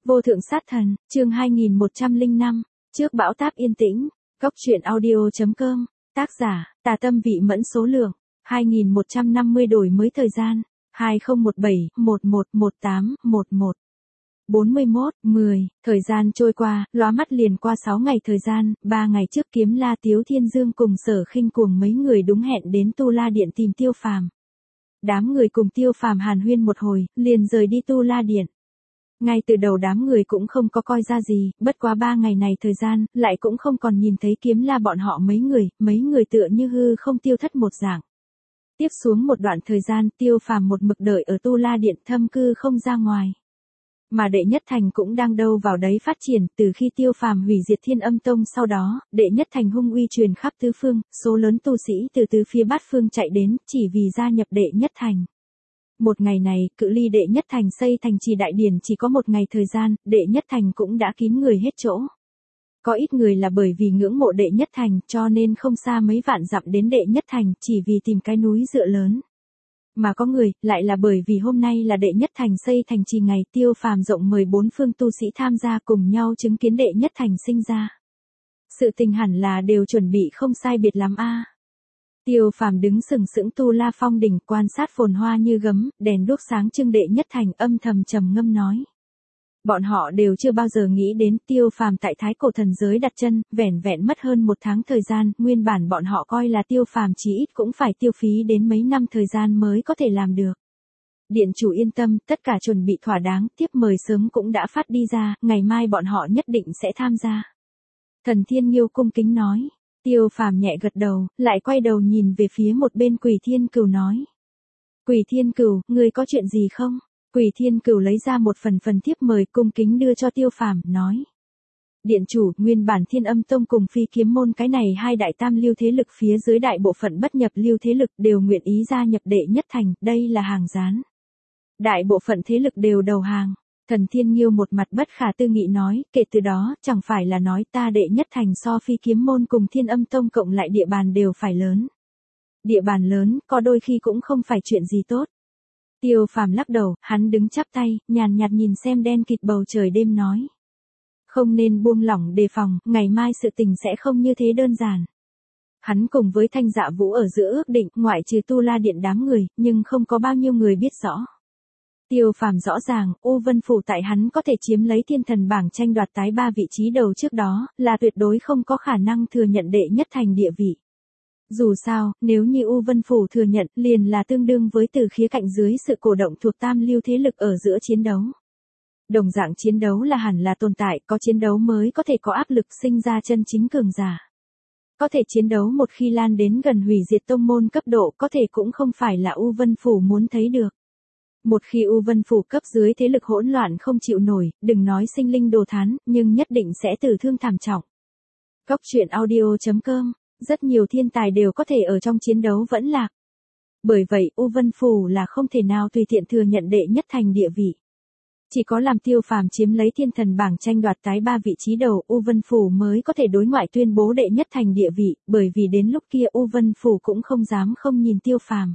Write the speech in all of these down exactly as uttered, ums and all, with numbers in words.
Vô thượng sát thần, chương hai nghìn một trăm lẻ năm, trước bão táp yên tĩnh, góc truyện audio chấm com, tác giả, Tà Tâm Vị Mẫn, số lượng, hai nghìn một trăm năm mươi, đổi mới thời gian, hai không một bảy, một một một tám, một một. bốn mươi mốt, mười, thời gian trôi qua, lóa mắt liền qua sáu ngày thời gian, ba ngày trước Kiếm La Tiếu Thiên Dương cùng Sở Khinh cuồng mấy người đúng hẹn đến Tu La Điện tìm Tiêu Phàm. Đám người cùng Tiêu Phàm hàn huyên một hồi, liền rời đi Tu La Điện. Ngay từ đầu đám người cũng không có coi ra gì, bất quá ba ngày này thời gian, lại cũng không còn nhìn thấy Kiếm La bọn họ mấy người, mấy người tựa như hư không tiêu thất một dạng. Tiếp xuống một đoạn thời gian, Tiêu Phàm một mực đợi ở Tu La Điện thâm cư không ra ngoài. Mà Đệ Nhất Thành cũng đang đâu vào đấy phát triển, từ khi Tiêu Phàm hủy diệt Thiên Âm Tông sau đó, Đệ Nhất Thành hung uy truyền khắp tứ phương, số lớn tu sĩ từ tứ phía bát phương chạy đến, chỉ vì gia nhập Đệ Nhất Thành. Một ngày này, cự ly Đệ Nhất Thành xây thành trì đại điển chỉ có một ngày thời gian, Đệ Nhất Thành cũng đã kín người hết chỗ. Có ít người là bởi vì ngưỡng mộ Đệ Nhất Thành, cho nên không xa mấy vạn dặm đến Đệ Nhất Thành, chỉ vì tìm cái núi dựa lớn. Mà có người, lại là bởi vì hôm nay là Đệ Nhất Thành xây thành trì ngày, Tiêu Phàm rộng mời bốn phương tu sĩ tham gia cùng nhau chứng kiến Đệ Nhất Thành sinh ra. Sự tình hẳn là đều chuẩn bị không sai biệt lắm a. Tiêu Phàm đứng sừng sững Tu La Phong đỉnh, quan sát phồn hoa như gấm, đèn đuốc sáng trưng Đệ Nhất Thành, âm thầm trầm ngâm nói. Bọn họ đều chưa bao giờ nghĩ đến Tiêu Phàm tại Thái Cổ thần giới đặt chân, vẻn vẹn mất hơn một tháng thời gian, nguyên bản bọn họ coi là Tiêu Phàm chí ít cũng phải tiêu phí đến mấy năm thời gian mới có thể làm được. Điện chủ yên tâm, tất cả chuẩn bị thỏa đáng, tiếp mời sớm cũng đã phát đi ra, ngày mai bọn họ nhất định sẽ tham gia. Thần Thiên Nghiêu cung kính nói. Tiêu Phàm nhẹ gật đầu, lại quay đầu nhìn về phía một bên Quỷ Thiên Cừu nói. Quỷ Thiên Cừu, ngươi có chuyện gì không? Quỷ Thiên Cừu lấy ra một phần phần thiếp mời cung kính đưa cho Tiêu Phàm, nói. Điện chủ, nguyên bản Thiên Âm Tông cùng Phi Kiếm Môn cái này hai đại tam lưu thế lực phía dưới đại bộ phận bất nhập lưu thế lực đều nguyện ý gia nhập Đệ Nhất Thành, đây là hàng gián. Đại bộ phận thế lực đều đầu hàng. Thần Thiên Nghiêu một mặt bất khả tư nghị nói, kể từ đó, chẳng phải là nói ta Đệ Nhất Thành so Phi Kiếm Môn cùng Thiên Âm Tông cộng lại địa bàn đều phải lớn. Địa bàn lớn, có đôi khi cũng không phải chuyện gì tốt. Tiêu Phàm lắc đầu, hắn đứng chắp tay, nhàn nhạt nhìn xem đen kịt bầu trời đêm nói. Không nên buông lỏng đề phòng, ngày mai sự tình sẽ không như thế đơn giản. Hắn cùng với Thanh Dạ Vũ ở giữa ước định, ngoại trừ Tu La Điện đám người, nhưng không có bao nhiêu người biết rõ. Tiêu Phàm rõ ràng, U Vân Phủ tại hắn có thể chiếm lấy Thiên Thần bảng tranh đoạt tái ba vị trí đầu trước đó, là tuyệt đối không có khả năng thừa nhận Đệ Nhất Thành địa vị. Dù sao, nếu như U Vân Phủ thừa nhận, liền là tương đương với từ khía cạnh dưới sự cổ động thuộc tam lưu thế lực ở giữa chiến đấu. Đồng dạng chiến đấu là hẳn là tồn tại, có chiến đấu mới có thể có áp lực sinh ra chân chính cường giả. Có thể chiến đấu một khi lan đến gần hủy diệt tông môn cấp độ, có thể cũng không phải là U Vân Phủ muốn thấy được. Một khi U Vân Phủ cấp dưới thế lực hỗn loạn không chịu nổi, đừng nói sinh linh đồ thán, nhưng nhất định sẽ tử thương thảm trọng. Góc truyện audio chấm com, rất nhiều thiên tài đều có thể ở trong chiến đấu vẫn lạc. Bởi vậy U Vân Phủ là không thể nào tùy tiện thừa nhận Đệ Nhất Thành địa vị. Chỉ có làm Tiêu Phàm chiếm lấy Thiên Thần bảng tranh đoạt tái ba vị trí đầu, U Vân Phủ mới có thể đối ngoại tuyên bố Đệ Nhất Thành địa vị, bởi vì đến lúc kia U Vân Phủ cũng không dám không nhìn Tiêu Phàm.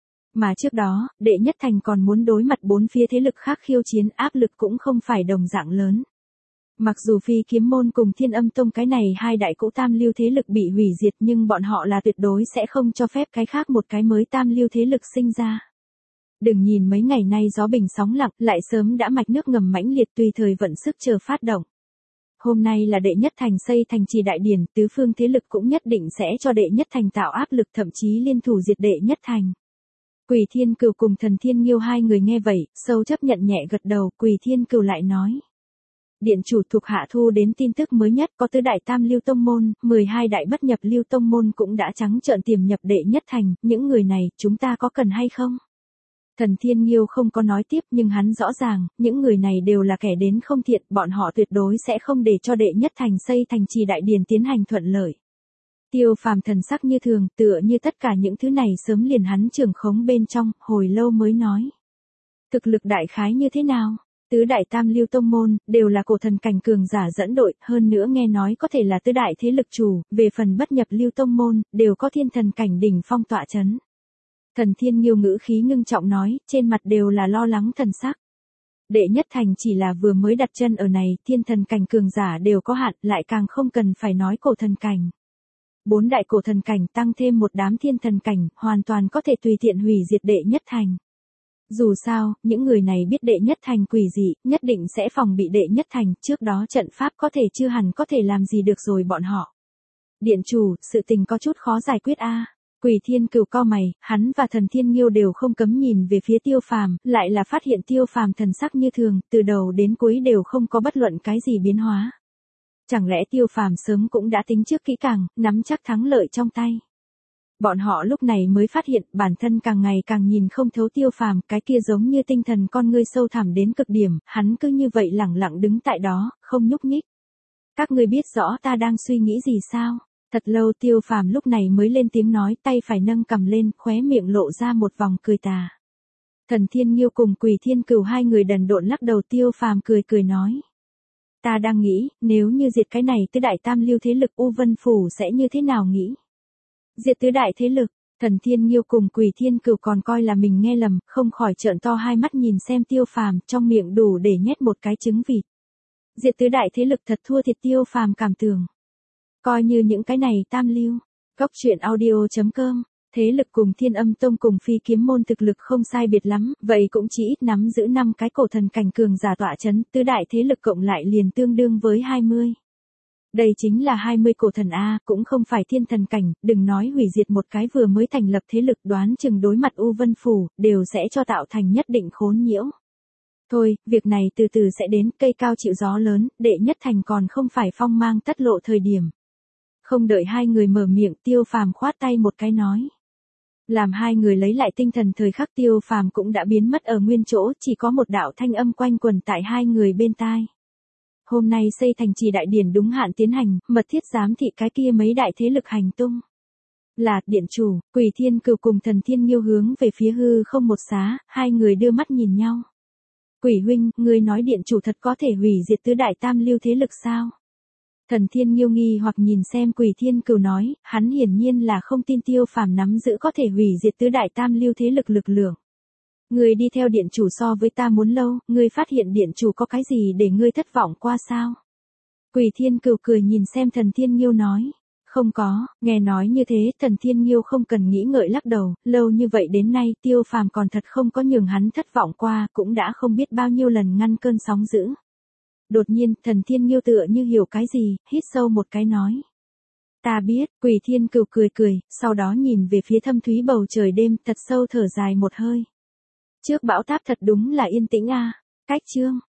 Mà trước đó, Đệ Nhất Thành còn muốn đối mặt bốn phía thế lực khác khiêu chiến, áp lực cũng không phải đồng dạng lớn. Mặc dù Phi Kiếm Môn cùng Thiên Âm Tông cái này hai đại cũ tam lưu thế lực bị hủy diệt, nhưng bọn họ là tuyệt đối sẽ không cho phép cái khác một cái mới tam lưu thế lực sinh ra. Đừng nhìn mấy ngày nay gió bình sóng lặng, lại sớm đã mạch nước ngầm mãnh liệt tùy thời vận sức chờ phát động. Hôm nay là Đệ Nhất Thành xây thành trì đại điển, tứ phương thế lực cũng nhất định sẽ cho Đệ Nhất Thành tạo áp lực, thậm chí liên thủ diệt Đệ Nhất Thành. Quỷ Thiên Cừu cùng Thần Thiên Nghiêu hai người nghe vậy, sâu chấp nhận nhẹ gật đầu, Quỷ Thiên Cừu lại nói. Điện chủ thuộc hạ thu đến tin tức mới nhất, có tứ đại tam lưu tông môn, mười hai đại bất nhập lưu tông môn cũng đã trắng trợn tiềm nhập Đệ Nhất Thành, những người này, chúng ta có cần hay không? Thần Thiên Nghiêu không có nói tiếp, nhưng hắn rõ ràng, những người này đều là kẻ đến không thiện, bọn họ tuyệt đối sẽ không để cho Đệ Nhất Thành xây thành trì đại điển tiến hành thuận lợi. Tiêu Phàm thần sắc như thường, tựa như tất cả những thứ này sớm liền hắn trưởng khống bên trong, hồi lâu mới nói. Thực lực đại khái như thế nào? Tứ đại tam lưu tông môn, đều là cổ thần cảnh cường giả dẫn đội, hơn nữa nghe nói có thể là tứ đại thế lực chủ, về phần bất nhập lưu tông môn, đều có thiên thần cảnh đỉnh phong tọa chấn. Thần Thiên Nghiêu ngữ khí ngưng trọng nói, trên mặt đều là lo lắng thần sắc. Đệ nhất thành chỉ là vừa mới đặt chân ở này, thiên thần cảnh cường giả đều có hạn, lại càng không cần phải nói cổ thần cảnh. Bốn đại cổ thần cảnh tăng thêm một đám thiên thần cảnh, hoàn toàn có thể tùy tiện hủy diệt đệ nhất thành. Dù sao, những người này biết đệ nhất thành quỷ dị, nhất định sẽ phòng bị đệ nhất thành, trước đó trận pháp có thể chưa hẳn có thể làm gì được rồi bọn họ. Điện chủ, sự tình có chút khó giải quyết a. Quỷ Thiên Cửu cau mày, hắn và Thần Thiên Nghiêu đều không cấm nhìn về phía Tiêu Phàm, lại là phát hiện Tiêu Phàm thần sắc như thường, từ đầu đến cuối đều không có bất luận cái gì biến hóa. Chẳng lẽ Tiêu Phàm sớm cũng đã tính trước kỹ càng, nắm chắc thắng lợi trong tay. Bọn họ lúc này mới phát hiện bản thân càng ngày càng nhìn không thấu Tiêu Phàm, cái kia giống như tinh thần con ngươi sâu thẳm đến cực điểm, hắn cứ như vậy lẳng lặng đứng tại đó, không nhúc nhích. Các ngươi biết rõ ta đang suy nghĩ gì sao? Thật lâu Tiêu Phàm lúc này mới lên tiếng nói, tay phải nâng cầm lên, khóe miệng lộ ra một vòng cười tà. Thần Thiên Nghiêu cùng Quỷ Thiên Cửu hai người đần độn lắc đầu. Tiêu Phàm cười cười nói. Ta đang nghĩ, nếu như diệt cái này tứ đại tam lưu thế lực U Vân Phủ sẽ như thế nào nghĩ? Diệt tứ đại thế lực, Thần Thiên Nghiêu cùng Quỷ Thiên Cửu còn coi là mình nghe lầm, không khỏi trợn to hai mắt nhìn xem Tiêu Phàm, trong miệng đủ để nhét một cái trứng vịt. Diệt tứ đại thế lực thật thua thiệt. Tiêu Phàm cảm tưởng. Coi như những cái này tam lưu. Góc truyện audio chấm com. Thế lực cùng Thiên Âm Tông cùng Phi Kiếm môn thực lực không sai biệt lắm, vậy cũng chỉ ít nắm giữ năm cái cổ thần cảnh cường giả tọa chấn, tứ đại thế lực cộng lại liền tương đương với hai mươi. Đây chính là hai mươi cổ thần A, cũng không phải thiên thần cảnh, đừng nói hủy diệt một cái vừa mới thành lập thế lực, đoán chừng đối mặt U Vân Phủ, đều sẽ cho tạo thành nhất định khốn nhiễu. Thôi, việc này từ từ sẽ đến, cây cao chịu gió lớn, đệ nhất thành còn không phải phong mang tất lộ thời điểm. Không đợi hai người mở miệng, Tiêu Phàm khoát tay một cái nói. Làm hai người lấy lại tinh thần thời khắc, Tiêu Phàm cũng đã biến mất ở nguyên chỗ, chỉ có một đạo thanh âm quanh quẩn tại hai người bên tai. Hôm nay xây thành trì đại điển đúng hạn tiến hành, mật thiết giám thị cái kia mấy đại thế lực hành tung. Là, điện chủ, Quỷ Thiên Cửu cùng Thần Thiên Nghiêu hướng về phía hư không một xá, hai người đưa mắt nhìn nhau. Quỷ huynh, ngươi nói điện chủ thật có thể hủy diệt tứ đại tam lưu thế lực sao? Thần Thiên Nghiêu nghi hoặc nhìn xem Quỷ Thiên Cửu nói, hắn hiển nhiên là không tin Tiêu Phàm nắm giữ có thể hủy diệt tứ đại tam lưu thế lực lực lượng. Ngươi đi theo điện chủ so với ta muốn lâu, ngươi phát hiện điện chủ có cái gì để ngươi thất vọng qua sao? Quỷ Thiên Cửu cười nhìn xem Thần Thiên Nghiêu nói. Không có, nghe nói như thế, Thần Thiên Nghiêu không cần nghĩ ngợi lắc đầu, lâu như vậy đến nay Tiêu Phàm còn thật không có nhường hắn thất vọng qua, cũng đã không biết bao nhiêu lần ngăn cơn sóng dữ. Đột nhiên, Thần Thiên Nghiêu tựa như hiểu cái gì, hít sâu một cái nói. Ta biết, Quỷ Thiên Cửu cười cười, sau đó nhìn về phía thâm thúy bầu trời đêm, thật sâu thở dài một hơi. Trước bão táp thật đúng là yên tĩnh a. Cách chương.